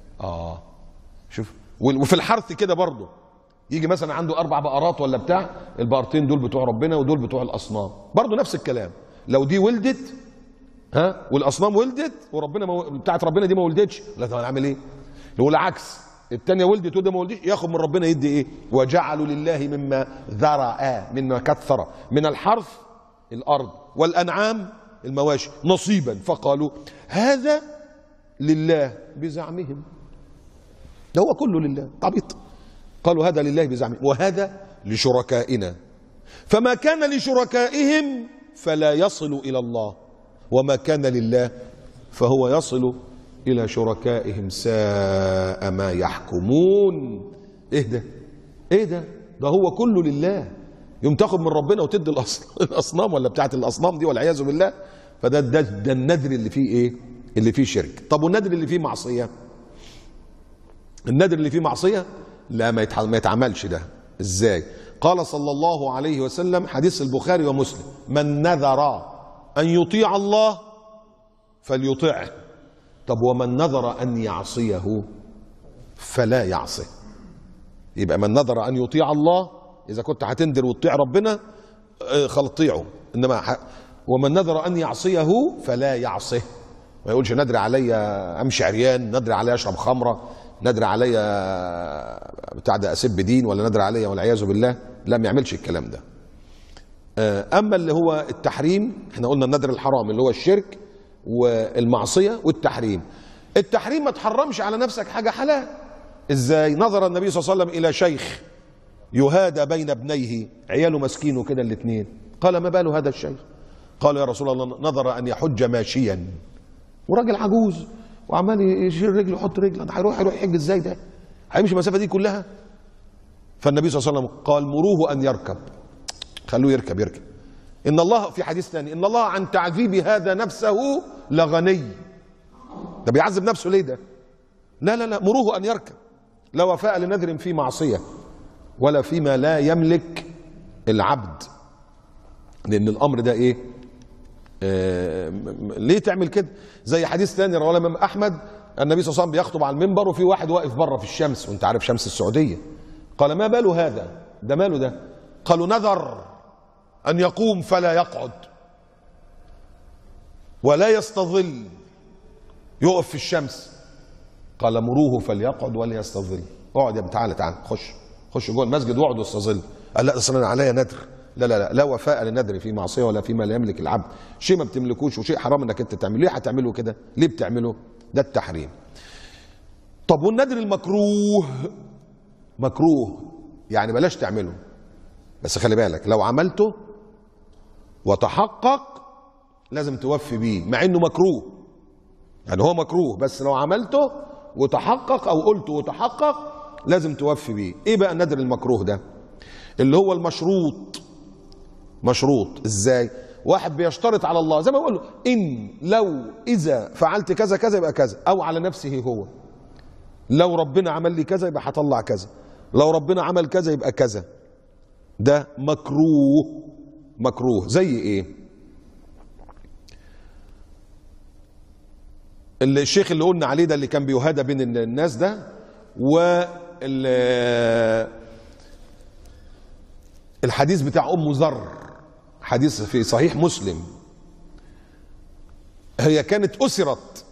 شوف. وفي الحرث كده برضه يجي مثلا عنده 4 بقرات ولا بتاع، البقرتين دول بتوع ربنا ودول بتوع الأصنام، برضه نفس الكلام. لو دي ولدت والأصنام ولدت وربنا بتاعت ربنا دي ما ولدتش، لا طب هنعمل ايه؟ لو العكس الثانيه ولدت وده ما ولدش، ياخد من ربنا يدي ايه؟ وجعلوا لله مما ذرأ، مما كثر، من الحرث الارض والانعام المواشي نصيبا، فقالوا هذا لله بزعمهم. ده هو كله لله، عبيط. قالوا هذا لله بزعمهم وهذا لشركائنا، فما كان لشركائهم فلا يصل الى الله، وما كان لله فهو يصل إلى شركائهم، ساء ما يحكمون. إيه ده؟ إيه ده؟ ده هو كله لله. يوم تاخد من ربنا وتدي الأصنام ولا بتاعت الأصنام دي والعياذ بالله. فده ده النذر اللي فيه إيه؟ اللي فيه شرك. طب والنذر اللي فيه معصية؟ النذر اللي فيه معصية لا ما يتعملش. ده إزاي؟ قال صلى الله عليه وسلم، حديث البخاري ومسلم، من نذر أن يطيع الله فليطيعه. طب ومن نذر أن يعصيه فلا يعصه. يبقى من نذر أن يطيع الله، إذا كنت هتندر وتطيع ربنا خلاص طيعه، إنما ومن نذر أن يعصيه فلا يعصه. ما يقولش ندر عليا أمشي عريان، ندر عليا أشرب خمرة، ندر عليا بتاع ده أسب دين، ولا ندر عليا والعياذ بالله. لا ما يعملش الكلام ده. أما اللي هو التحريم، احنا قلنا الندر الحرام اللي هو الشرك والمعصية والتحريم. التحريم ما تحرمش على نفسك حاجة حلال. ازاي؟ نظر النبي صلى الله عليه وسلم الى شيخ يهادى بين ابنيه، عياله مسكينه كده الاثنين، قال ما بال هذا الشيخ؟ قال يا رسول الله نظر ان يحج ماشيا، وراجل عجوز وعمال يشيل رجله يحط رجله، ده هيروح يحج ازاي؟ ده هيمشي المسافة دي كلها؟ فالنبي صلى الله عليه وسلم قال مروه ان يركب، خلوه يركب. إن الله في حديث ثاني إن الله عن تعذيب هذا نفسه لغني. ده بيعذب نفسه ليه ده؟ لا لا لا، مروه أن يركب. لا وفاء لنذر في معصية ولا فيما لا يملك العبد لان الامر ده ايه؟ ليه تعمل كده؟ زي حديث ثاني رواه الامام احمد، النبي صلى الله عليه وسلم بيخطب على المنبر وفي واحد واقف بره في الشمس، وانت عارف شمس السعوديه. قال ما بال هذا؟ ده ماله ده؟ قالوا نذر ان يقوم فلا يقعد ولا يستظل، يقف في الشمس. قال مروه فليقعد ولا يستظل. اقعد يا ابني، تعالى تعالى خش جوه المسجد واقعد واستظل. قال لا اصل انا عليا ندر. لا وفاء للندر في معصيه ولا فيما لا يملك العبد. شيء ما بتملكوش وشيء حرام انك انت تعمله، ليه هتعمله كده؟ ليه بتعمله؟ ده التحريم. طب والندر المكروه؟ مكروه يعني بلاش تعمله، بس خلي بالك لو عملته وتحقق لازم توفي بيه، مع انه مكروه. يعني هو مكروه بس لو عملته وتحقق او قلته وتحقق لازم توفي بيه. ايه بقى الندر المكروه ده؟ اللي هو المشروط. مشروط ازاي؟ واحد بيشترط على الله زي ما بقول له ان لو اذا فعلت كذا كذا يبقى كذا، او على نفسه هو لو ربنا عمل لي كذا يبقى هطلع كذا، لو ربنا عمل كذا يبقى كذا. ده مكروه. مكروه زي ايه؟ الشيخ اللي قلنا عليه ده اللي كان بيهادى بين الناس ده، الحديث بتاع ام ذر، حديث في صحيح مسلم. هي كانت اسرت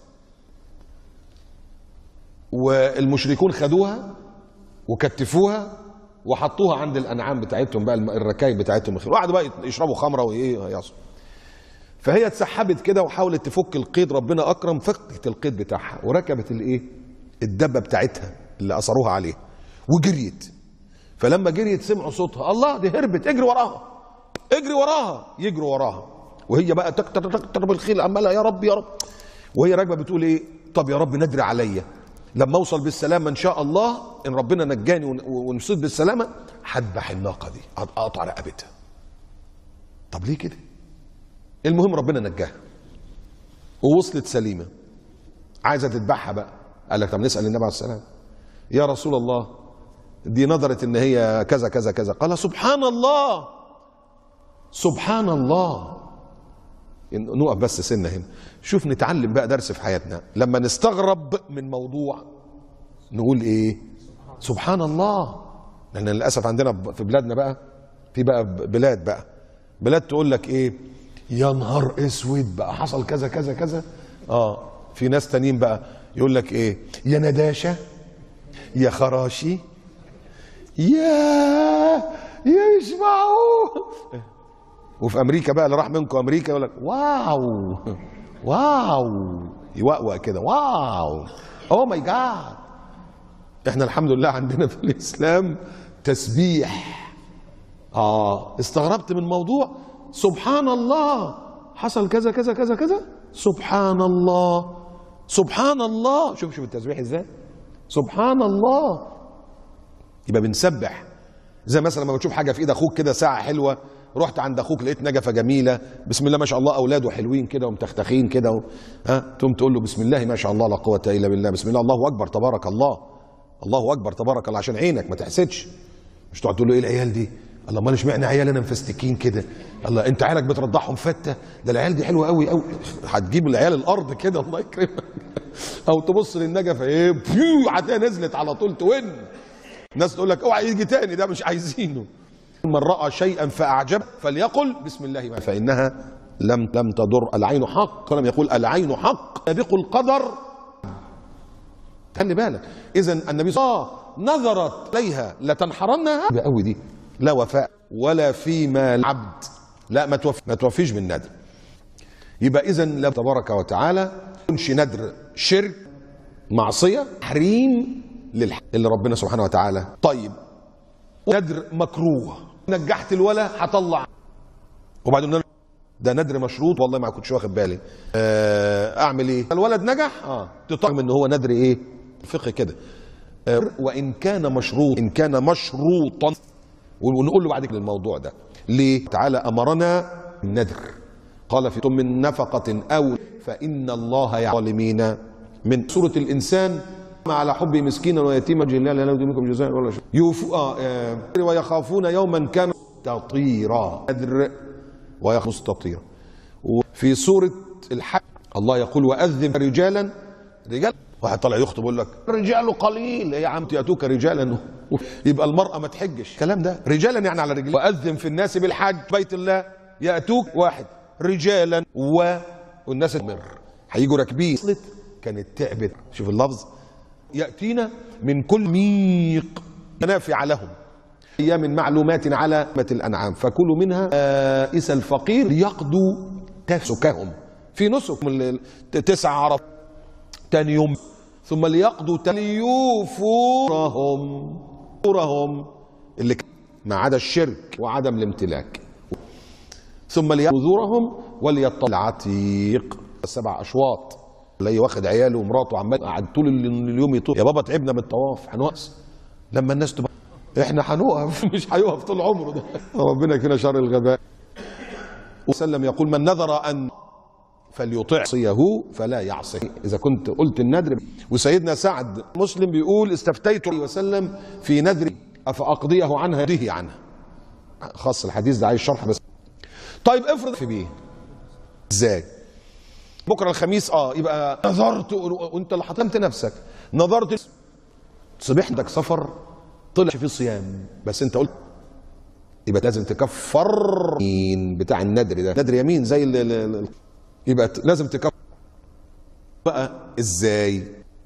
والمشركون خدوها وكتفوها وحطوها عند الانعام بتاعتهم بقى، الركايب بتاعتهم، وقعدوا بقى يشربوا خمره وايه. فهي اتسحبت كده وحاولت تفك القيد، ربنا اكرم فكت القيد بتاعها وركبت الايه؟ الدبه بتاعتها اللي اثروها عليه وجريت. فلما جريت سمعوا صوتها، الله دي هربت، اجري وراها اجري وراها. يجروا وراها وهي بقى تكتر بالخيل عمالها يا رب يا رب، وهي راكبه بتقول ايه؟ طب يا رب ندري عليا لما اوصل بالسلامه ان شاء الله، ان ربنا نجاني ونصيب بالسلامه هذبح الناقه دي، اقطع رقبتها. طب ليه كده؟ المهم ربنا نجاها ووصلت سليمه، عايزه تذبحها بقى. قال لك طب نسال النبي عليه السلام، يا رسول الله دي نظرت ان هي كذا كذا كذا. قال سبحان الله سبحان الله. نقف بس سنه هنا، شوف نتعلم بقى درس في حياتنا. لما نستغرب من موضوع نقول ايه؟ سبحان الله. لان للاسف عندنا في بلادنا بقى، في بقى بلاد تقول لك ايه؟ يا نهار اسود بقى حصل كذا كذا كذا. في ناس تانيين بقى يقول لك ايه؟ يا نداشه يا خراشي يا مش معقول. وفي امريكا بقى اللي راح منكم امريكا يقول لك واو يوقوق كده، واو اوه ماي جاد. احنا الحمد لله عندنا في الاسلام تسبيح. استغربت من موضوع، سبحان الله حصل كذا كذا كذا كذا، سبحان الله سبحان الله. شوف التسبيح ازاي، سبحان الله. يبقى بنسبح. زي مثلا لما بتشوف حاجه في ايد اخوك كده، ساعه حلوه، رحت عند اخوك لقيت نجفه جميله، بسم الله ما شاء الله، اولاده حلوين كده ومتختخين كده تقوم تقول له بسم الله ما شاء الله لا قوه الا بالله، بسم الله الله اكبر تبارك الله، الله اكبر تبارك الله، عشان عينك ما تحسدش. مش تقعد تقول له ايه العيال دي؟ الله امال اشمعنى عيال انا مفستكين كده؟ الله انت عيالك بترضعهم فته؟ ده العيال دي حلوه قوي قوي. هتجيب العيال الارض كده الله يكرمك. او تبص للنجفه ايه؟ هتلاقيها نزلت على طول تون. الناس تقول لك اوعى يجي تاني، ده مش عايزينه. من راى شيئا فاعجب فليقل بسم الله فانها لم تضر. العين حق، ولم يقول العين حق سابق القدر. خلي بالك. اذا النبي صلى الله عليه وسلم نظرت اليها لتنحرنها قوي دي، لا وفاء ولا فيما العبد، لا ما توفيش بالندر. يبقى اذا لا تبارك وتعالى ينشي ندر شرك معصيه تحريم اللي ربنا سبحانه وتعالى. طيب ندر مكروه، نجحت الولا هطلع، وبعدين ده ندر مشروط، والله ما كنتش واخد بالي. اعمل ايه؟ الولد نجح تطعم ان هو ندر ايه؟ الفقه كده. وان كان مشروط، ان كان مشروطا، ونقول له بعد كده الموضوع ده ليه؟ تعالى امرنا بالندر، قال في من نفقه او فان الله يعلم الظالمين. من سوره الانسان على حب مسكينا ويتيما جلالا لا يريد منكم جزاء ولا شيء ويخافون يوما كان تطيرا. مستطيرا. وفي سورة الحج الله يقول وأذن رجالا واحد طالع يخطب يقول لك الرجال قليل يا عم يأتوك رجالا يبقى المرأة ما تحجش الكلام ده رجالا يعني على رجلين. وأذن في الناس بالحج بيت الله يأتوك واحد رجالا والناس مر هيجوا راكبين كانت تعبت. شوف اللفظ يأتينا من كل ميق منافع لهم أيام معلومات على الأنعام فكلوا منها بائس الفقير ليقضوا تفسكهم في نسك من 9 عرف تاني يوم ثم ليقضوا ليوفورهم اللي ما عدا الشرك وعدم الامتلاك ثم ليقضوا نذورهم وليطلع العتيق 7 أشواط اللي واخد عياله ومراته عمال قاعد طول اليوم يطوف يا بابا تعبنا من الطواف هنوقف لما الناس تبقى احنا هنوقف مش هيقف طول عمره ده ربنا يكفينا شر الغباء. وسلم يقول من نذر ان فليطع صيه فلا يعصي اذا كنت قلت النذر. وسيدنا سعد مسلم بيقول استفتيت وسلم في نذري افاقضيه عنها يهديه عنها خاص الحديث ده عايز شرح بس. طيب افرض في بيه ازاي بكره الخميس يبقى نظرت وانت اللي حطمت نفسك نظرت صبح عندك سفر طلع في صيام بس انت قلت يبقى لازم تكفر بتاع النذر ده نذر يمين زي يبقى لازم تكفر بقى ازاي.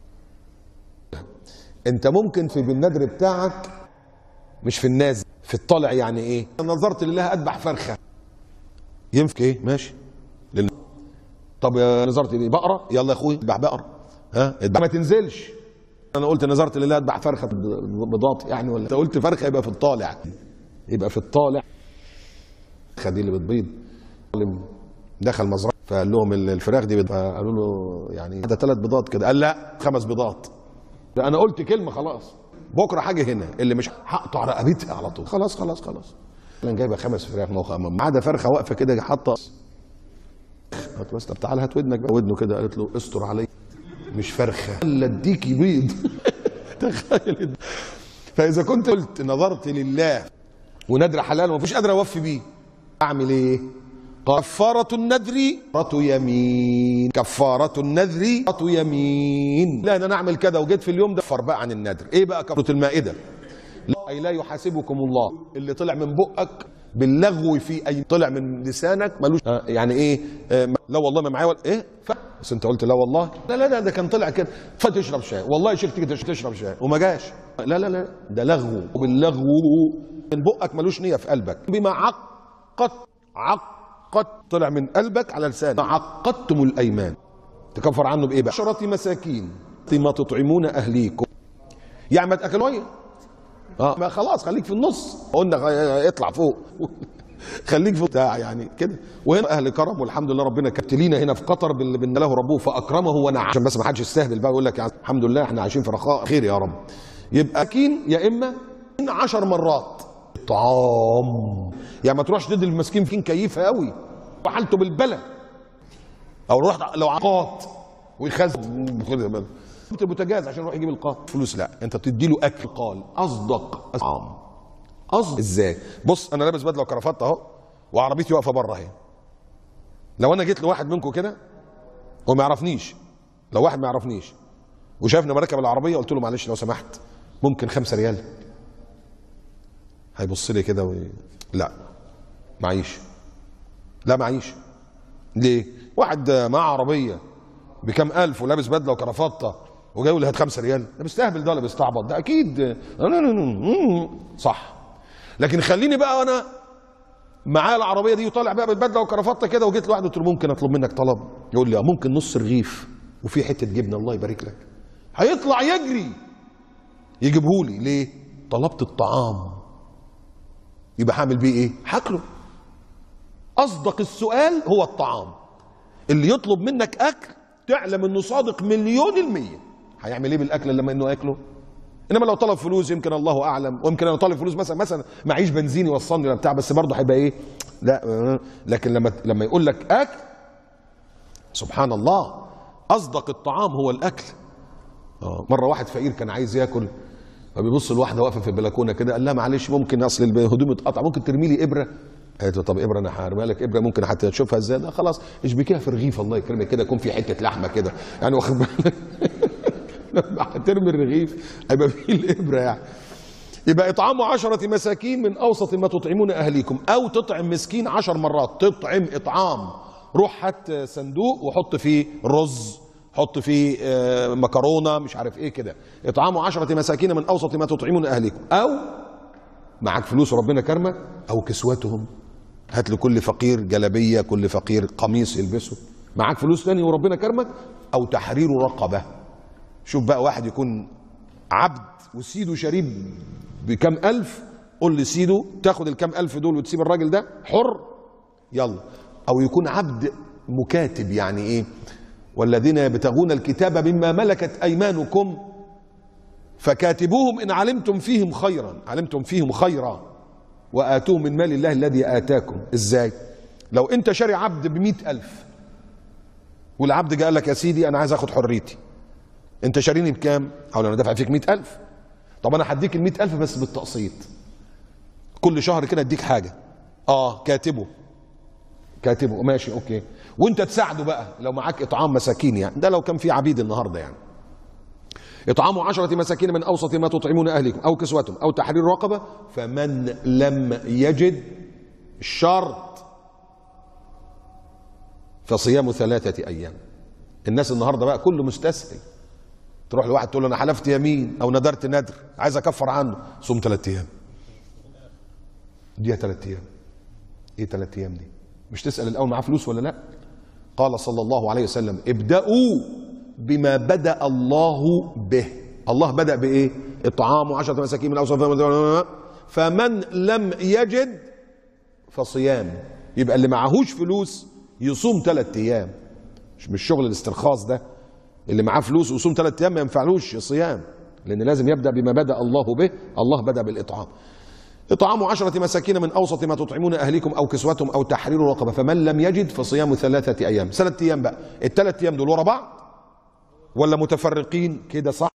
انت ممكن في بالنذر بتاعك مش في النازل في الطالع يعني ايه نظرت لله اذبح فرخه ينفك ايه ماشي طب يا نظرت ليه بقره يلا يا اخوي اذبح بقره ما تنزلش. انا قلت نظرت لله اذبح فرخه بضاط يعني ولا انت قلت فرخه يبقى في الطالع يبقى في الطالع دي اللي بتبيض دخل مزرعه فقال لهم الفراخ دي قالوا له يعني ده 3 بيضات كده قال لا 5 بيضات ده انا قلت كلمه خلاص بكره حاجه هنا اللي مش هقطع رقبتها على طول خلاص انا جايبه 5 فراخ ما عدا فرخه واقفه كده حاطه بس طب تعالى هات ودنك بقى ودنه كده قالت له استر علي مش فرخه الا اديكي بيض تخيل. فاذا كنت قلت نظرت لله ونذر حلال ومفيش قادر اوفي بيه اعمل ايه؟ كفارة النذر يمين كفارة النذر يمين لا انا اعمل كده وجيت في اليوم ده كفر بقى عن النذر ايه بقى كفارة المائدة اي لا يحاسبكم الله اللي طلع من بقك باللغو في اي طلع من لسانك ملوش يعني ايه لا والله ما معايا ايه بس انت قلت لا والله لا ده كان طلع كده فتشرب شاي والله يا شيخ تيجي تشرب شاي وما جاش لا ده لغو وباللغو من بقك ملوش نيه في قلبك بما عقدت طلع من قلبك على لسانك عقدتم الايمان تكفر عنه بايه بقى 10 مساكين ما تطعمون اهليكم يعني ما تاكلوش ما خلاص خليك في النص قلنا اطلع فوق خليك فوق بتاع يعني كده. وهنا اهل كرم والحمد لله ربنا كابتلينا هنا في قطر باللي بن له ربه فاكرمه ونعم عشان بس ما حدش يستهبل بقى ويقول لك يعني الحمد لله احنا عايشين في رخاء خير يا رب. يبقى مسكين يا اما 10 مرات طعام يعني ما تروحش تدي المسكين فين كيفها قوي وحالته بالبلد او رحت لو عقات ويخزن البوتاجاز عشان يروح يجيب القاط فلوس لا انت بتدي له اكل قال اصدق طعام ازاي بص انا لابس بدله وكرافته اهو وعربيتي واقفه بره اهي لو انا جيت لواحد منكم كده وما يعرفنيش لو واحد ما يعرفنيش وشافني بركب العربيه قلت له معلش لو سمحت ممكن 5 ريال هيبص لي كده لا معيش لا معيش ليه واحد معاه عربيه بكام الف ولابس بدله وكرافته وجاي يقول لي هات 5 ريال ده بيستهبل ده ولا بيستعبط ده اكيد صح. لكن خليني بقى وانا معايا العربيه دي وطالع بقى بالبدله وكرافته كده وجيت لواحد قلت له ممكن اطلب منك طلب يقول لي ممكن نص رغيف وفي حته جبنه الله يبارك لك هيطلع يجري يجيبهولي ليه؟ طلبت الطعام يبقى هعمل بيه ايه؟ هاكله. اصدق السؤال هو الطعام اللي يطلب منك اكل تعلم انه صادق 1,000,000% هيعمل ايه بالاكل لما انه اكله؟ انما لو طلب فلوس يمكن الله اعلم ويمكن لو طلب فلوس مثلا معيش بنزين يوصلني ولا بتاع بس برضه هيبقى ايه؟ لا لكن لما يقول لك اكل سبحان الله اصدق الطعام هو الاكل. مره واحد فقير كان عايز ياكل فبيبص لواحده واقفه في البلكونه كده قال لها معلش ممكن اصل الهدوم اتقطع ممكن ترمي لي ابره قالت له طب ابره انا هرميها لك ابره ممكن حتى تشوفها ازاي؟ ده خلاص اشبكيها في رغيف الله يكرمك كده يكون في حته لحمه كده يعني واخد بالك لما هترمي الرغيف هيبقى فيه الابره يعني. يبقى اطعام 10 مساكين من اوسط ما تطعمون اهليكم، او تطعم مسكين 10 مرات. تطعم اطعام، روح هات صندوق وحط فيه رز، حط فيه مكرونه مش عارف ايه كده. اطعام 10 مساكين من اوسط ما تطعمون اهليكم، او معاك فلوس وربنا كرمك، او كسوتهم، هات لكل فقير جلابيه، كل فقير قميص يلبسه. معاك فلوس تاني وربنا كرمك، او تحرير رقبه. شوف بقى واحد يكون عبد وسيده شريب بكم ألف، قول لسيده تاخد الكم ألف دول وتسيب الراجل ده حر، يلا. أو يكون عبد مكاتب، يعني إيه؟ والذين يبتغون الكتاب مما ملكت أيمانكم فكاتبوهم إن علمتم فيهم خيرا، علمتم فيهم خيرا وآتوهم من مال الله الذي آتاكم. إزاي؟ لو أنت شاري عبد ب100,000 والعبد جاء لك يا سيدي أنا عايز أخد حريتي، أنت شاريني بكام؟ حاول أنا دافع فيك 100,000. طب انا هديك ال100,000 بس بالتقسيط، كل شهر كده اديك حاجه. كاتبه، كاتبه ماشي اوكي، وانت تساعده بقى لو معاك اطعام مساكين، يعني ده لو كان في عبيد النهارده يعني. اطعام 10 مساكين من اوسط ما تطعمون اهلكم او كسوتهم او تحرير رقبه، فمن لم يجد، الشرط فصيام 3 ايام. الناس النهارده بقى كله مستسهل، تروح لواحد تقول له انا حلفت يمين او ندرت ندر عايز اكفر عنه، صوم 3 ايام. دي 3 ايام. ايه 3 ايام دي؟ مش تسال الاول معاه فلوس ولا لا؟ قال صلى الله عليه وسلم ابدأوا بما بدأ الله به. الله بدأ بايه؟ اطعام 10 مساكين من اوسط، فمن لم يجد فصيام. يبقى اللي معهوش فلوس يصوم 3 ايام، مش شغل الاسترخاص ده. اللي معاه فلوس ويصوم 3 ايام ما ينفعلوش صيام، لان لازم يبدأ بما بدأ الله به. الله بدأ بالاطعام. اطعام 10 مساكين من اوسط ما تطعمون اهليكم او كسوتهم او تحرير رقبه، فمن لم يجد فصيام 3 ايام. 3 ايام بقى، ال3 ايام دول ورا بعض ولا متفرقين كده؟ صح.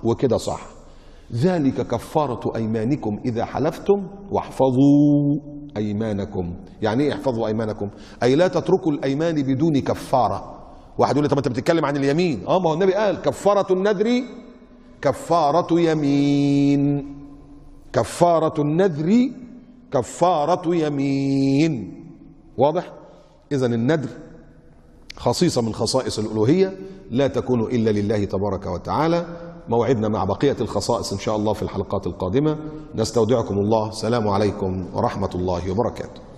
وكده صح. ذلك كفارة أيمانكم إذا حلفتم واحفظوا أيمانكم. يعني إيه احفظوا أيمانكم؟ أي لا تتركوا الأيمان بدون كفارة. واحد يقول لي طب أنت بتتكلم عن اليمين. ما هو النبي قال كفارة النذر كفارة يمين. كفارة النذر كفارة يمين. واضح؟ إذن النذر خصيصة من خصائص الألوهية لا تكون إلا لله تبارك وتعالى. موعدنا مع بقية الخصائص إن شاء الله في الحلقات القادمة. نستودعكم الله. سلام عليكم ورحمة الله وبركاته.